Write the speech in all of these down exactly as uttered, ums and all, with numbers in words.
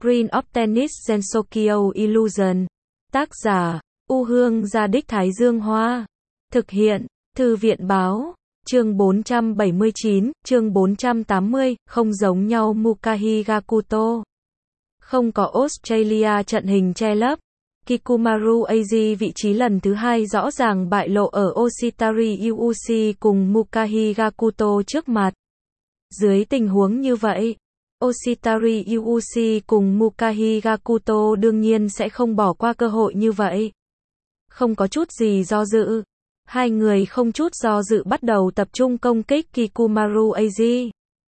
Green of Tennis Gensokyo Illusion. Tác giả, U Hương Gia Đích Thái Dương Hoa. Thực hiện, Thư viện Báo. Chương bốn trăm bảy mươi chín, chương bốn trăm tám mươi, không giống nhau Muka Higakuto. Không có Australia trận hình che lấp. Kikumaru Aji vị trí lần thứ hai rõ ràng bại lộ ở Oshitari Yuuchi cùng Muka Higakuto trước mặt. Dưới tình huống như vậy, Oshitari Yuuchi cùng Muka Higakuto đương nhiên sẽ không bỏ qua cơ hội như vậy. Không có chút gì do dự. Hai người không chút do dự bắt đầu tập trung công kích Kikumaru Aji.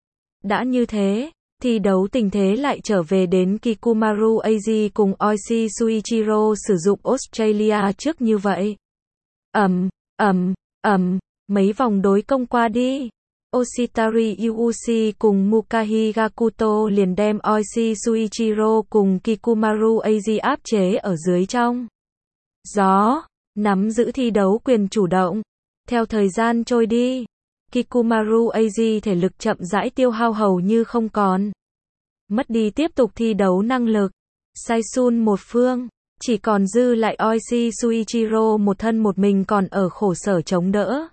Đã như thế, thi đấu tình thế lại trở về đến Kikumaru Aji cùng Oishi Shuichiro sử dụng Australia trước như vậy. Ầm, ầm, ầm, mấy vòng đối công qua đi. Oshitari Yuuchi cùng Muka Higakuto liền đem Oishi Shuichiro cùng Kikumaru Aji áp chế ở dưới trong gió, nắm giữ thi đấu quyền chủ động. Theo thời gian trôi đi, Kikumaru Aji thể lực chậm rãi tiêu hao hầu như không còn. Mất đi tiếp tục thi đấu năng lực. Saisun một phương, chỉ còn dư lại Oishi Shuichiro một thân một mình còn ở khổ sở chống đỡ.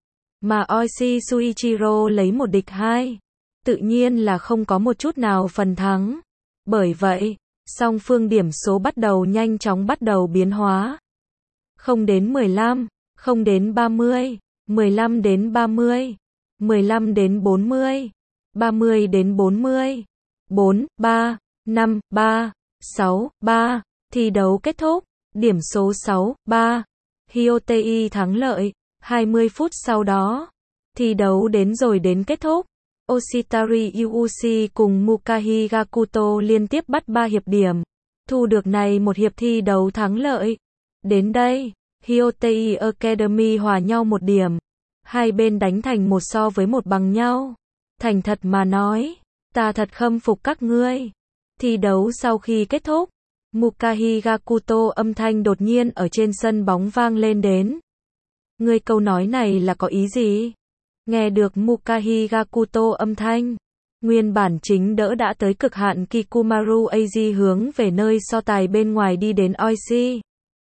Mà Oishi Shuichiro lấy một địch hai, tự nhiên là không có một chút nào phần thắng. Bởi vậy, song phương điểm số bắt đầu nhanh chóng bắt đầu biến hóa. Không đến mười lăm, không đến ba mươi, mười lăm đến ba mươi, mười lăm đến bốn mươi, ba mươi đến bốn mươi, bốn, ba, năm, ba, sáu, ba, thi đấu kết thúc, điểm số sáu, ba, Hyotei thắng lợi. hai mươi phút sau đó, thi đấu đến rồi đến kết thúc. Oshitari Yuuchi cùng Muka Higakuto liên tiếp bắt ba hiệp điểm, thu được này một hiệp thi đấu thắng lợi. Đến đây, Hyotei Academy hòa nhau một điểm. Hai bên đánh thành một so với một bằng nhau. Thành thật mà nói, ta thật khâm phục các ngươi. Thi đấu sau khi kết thúc, Muka Higakuto âm thanh đột nhiên ở trên sân bóng vang lên đến. Ngươi câu nói này là có ý gì? Nghe được Muka Higakuto âm thanh, nguyên bản chính đỡ đã tới cực hạn Kikumaru Aji hướng về nơi so tài bên ngoài đi đến Oishi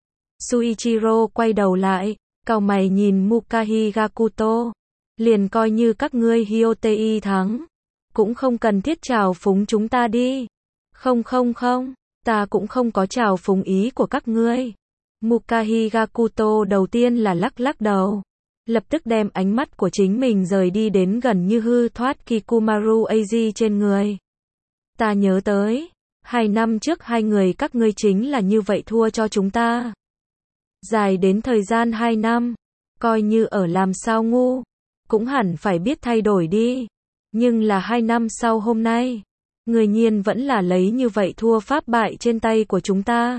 Shuichiro quay đầu lại, cau mày nhìn Muka Higakuto. Liền coi như các ngươi Hyotei thắng, cũng không cần thiết chào phúng chúng ta đi. Không không không, ta cũng không có chào phúng ý của các ngươi. Muka Higakuto đầu tiên là lắc lắc đầu, lập tức đem ánh mắt của chính mình rời đi đến gần như hư thoát Kikumaru Aji trên người. Ta nhớ tới, hai năm trước hai người các ngươi chính là như vậy thua cho chúng ta. Dài đến thời gian hai năm, coi như ở làm sao ngu, cũng hẳn phải biết thay đổi đi. Nhưng là hai năm sau hôm nay, người nhiên vẫn là lấy như vậy thua pháp bại trên tay của chúng ta.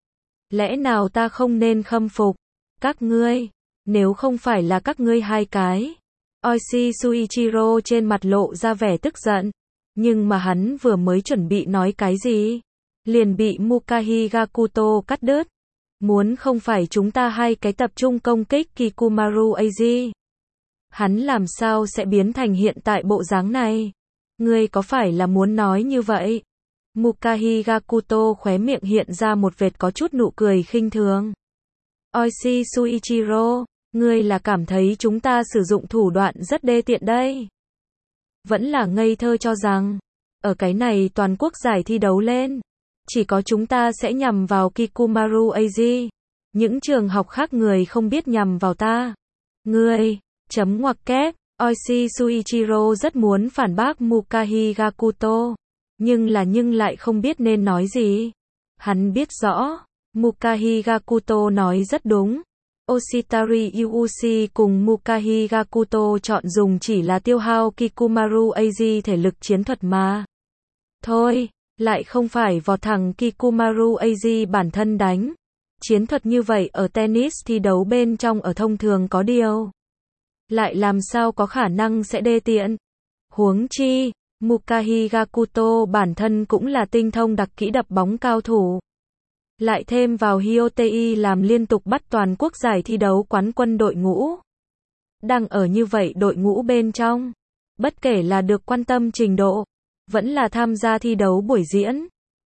Lẽ nào ta không nên khâm phục các ngươi, nếu không phải là các ngươi hai cái. Oishi Shuichiro trên mặt lộ ra vẻ tức giận, nhưng mà hắn vừa mới chuẩn bị nói cái gì, liền bị Muka Higakuto cắt đứt. Muốn không phải chúng ta hai cái tập trung công kích Kikumaru Aji, hắn làm sao sẽ biến thành hiện tại bộ dáng này? Ngươi có phải là muốn nói như vậy? Muka Higakuto khóe miệng hiện ra một vệt có chút nụ cười khinh thường. Oishi Shuichiro, ngươi là cảm thấy chúng ta sử dụng thủ đoạn rất đê tiện đây? Vẫn là ngây thơ cho rằng, ở cái này toàn quốc giải thi đấu lên, chỉ có chúng ta sẽ nhằm vào Kikumaru Aji. Những trường học khác người không biết nhằm vào ta. Ngươi, chấm ngoặc kép, Oishi Shuichiro rất muốn phản bác Muka Higakuto. Nhưng là nhưng lại không biết nên nói gì. Hắn biết rõ, Muka Higakuto nói rất đúng. Oshitari Yuuchi cùng Muka Higakuto chọn dùng chỉ là tiêu hao Kikumaru Aji thể lực chiến thuật mà thôi, lại không phải vọt thẳng Kikumaru Aji bản thân đánh. Chiến thuật như vậy ở tennis thi đấu bên trong ở thông thường có điều, lại làm sao có khả năng sẽ đê tiện. Huống chi, Muka Higakuto bản thân cũng là tinh thông đặc kỹ đập bóng cao thủ. Lại thêm vào Hyotei làm liên tục bắt toàn quốc giải thi đấu quán quân đội ngũ. Đang ở như vậy đội ngũ bên trong, bất kể là được quan tâm trình độ, vẫn là tham gia thi đấu buổi diễn,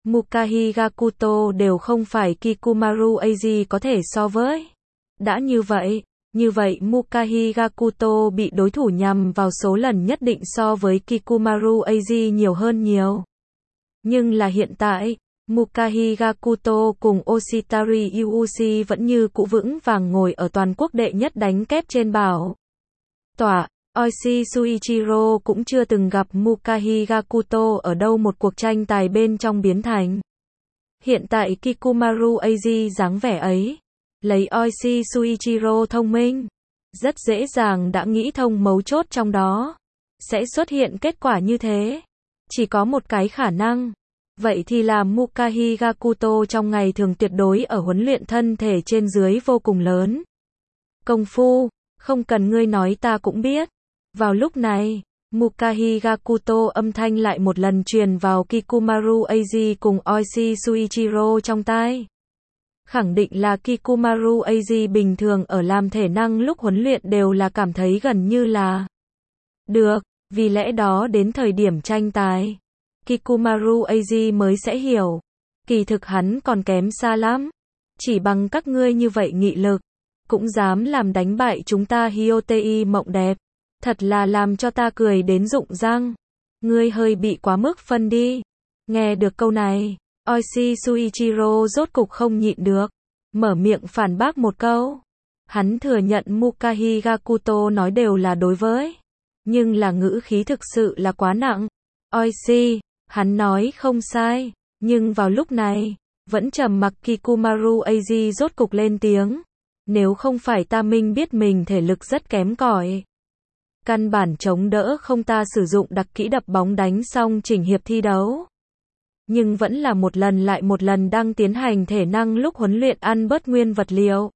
Muka Higakuto đều không phải Kikumaru Eiji có thể so với. Đã như vậy, như vậy Muka Higakuto bị đối thủ nhằm vào số lần nhất định so với Kikumaru Eiji nhiều hơn nhiều. Nhưng là hiện tại, Muka Higakuto cùng Oshitari Yuuchi vẫn như cũ vững vàng ngồi ở toàn quốc đệ nhất đánh kép trên bảo tọa. Oishi Shuichiro cũng chưa từng gặp Muka Higakuto ở đâu một cuộc tranh tài bên trong biến thành. Hiện tại Kikumaru Eiji dáng vẻ ấy, lấy Oishi Shuichiro thông minh, rất dễ dàng đã nghĩ thông mấu chốt trong đó. Sẽ xuất hiện kết quả như thế. Chỉ có một cái khả năng. Vậy thì là Muka Higakuto trong ngày thường tuyệt đối ở huấn luyện thân thể trên dưới vô cùng lớn. Công phu, không cần ngươi nói ta cũng biết. Vào lúc này, Muka Higakuto âm thanh lại một lần truyền vào Kikumaru Eiji cùng Oishi Shuichiro trong tai. Khẳng định là Kikumaru Eiji bình thường ở làm thể năng lúc huấn luyện đều là cảm thấy gần như là được, vì lẽ đó đến thời điểm tranh tài, Kikumaru Eiji mới sẽ hiểu. Kỳ thực hắn còn kém xa lắm. Chỉ bằng các ngươi như vậy nghị lực, cũng dám làm đánh bại chúng ta Hyotei mộng đẹp. Thật là làm cho ta cười đến rụng răng. Ngươi hơi bị quá mức phân đi. Nghe được câu này, Oishi Shuichiro rốt cục không nhịn được. Mở miệng phản bác một câu. Hắn thừa nhận Muka Higakuto nói đều là đối với. Nhưng là ngữ khí thực sự là quá nặng. Oishi, hắn nói không sai. Nhưng vào lúc này, vẫn trầm mặc Kikumaru Eiji rốt cục lên tiếng. Nếu không phải ta minh biết mình thể lực rất kém cỏi, căn bản chống đỡ không ta sử dụng đặc kỹ đập bóng đánh xong chỉnh hiệp thi đấu. Nhưng vẫn là một lần lại một lần đang tiến hành thể năng lúc huấn luyện ăn bớt nguyên vật liệu.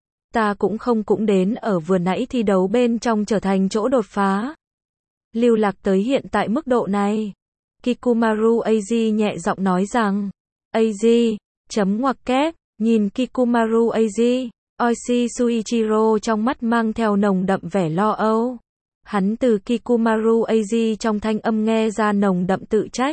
Ta cũng không cũng đến ở vừa nãy thi đấu bên trong trở thành chỗ đột phá. Lưu lạc tới hiện tại mức độ này. Kikumaru Eiji nhẹ giọng nói rằng, Eiji, chấm ngoặc kép, nhìn Kikumaru Eiji, Oishi Shuichiro trong mắt mang theo nồng đậm vẻ lo âu. Hắn từ Kikumaru Eiji trong thanh âm nghe ra nồng đậm tự trách,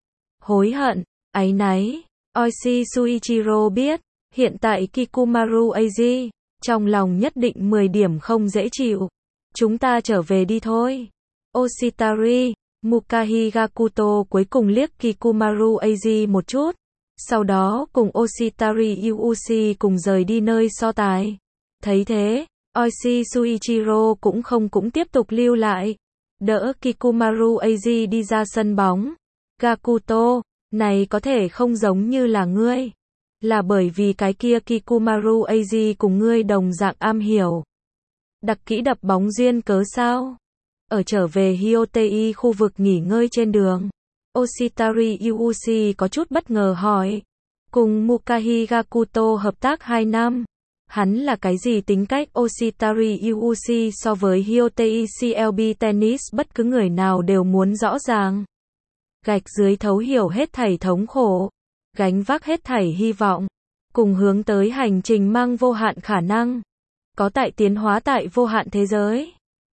hối hận, áy náy. Oishi Shuichiro biết, hiện tại Kikumaru Eiji, trong lòng nhất định mười điểm không dễ chịu. Chúng ta trở về đi thôi. Oshitari, Muka Higakuto cuối cùng liếc Kikumaru Eiji một chút. Sau đó cùng Oshitari Yuuchi cùng rời đi nơi so tài. Thấy thế, Oishi Shuichiro cũng không cũng tiếp tục lưu lại. Đỡ Kikumaru Eiji đi ra sân bóng. Gakuto, này có thể không giống như là ngươi. Là bởi vì cái kia Kikumaru Eiji cùng ngươi đồng dạng am hiểu đặc kỹ đập bóng duyên cớ sao? Ở trở về Hyotei khu vực nghỉ ngơi trên đường, Oshitari Yuuchi có chút bất ngờ hỏi. Cùng Muka Higakuto hợp tác hai năm. Hắn là cái gì tính cách? Oshitari Yuuchi so với Hyotei xê lờ bê Tennis bất cứ người nào đều muốn rõ ràng. Gạch dưới thấu hiểu hết thảy thống khổ. Gánh vác hết thảy hy vọng. Cùng hướng tới hành trình mang vô hạn khả năng. Có tại tiến hóa tại vô hạn thế giới.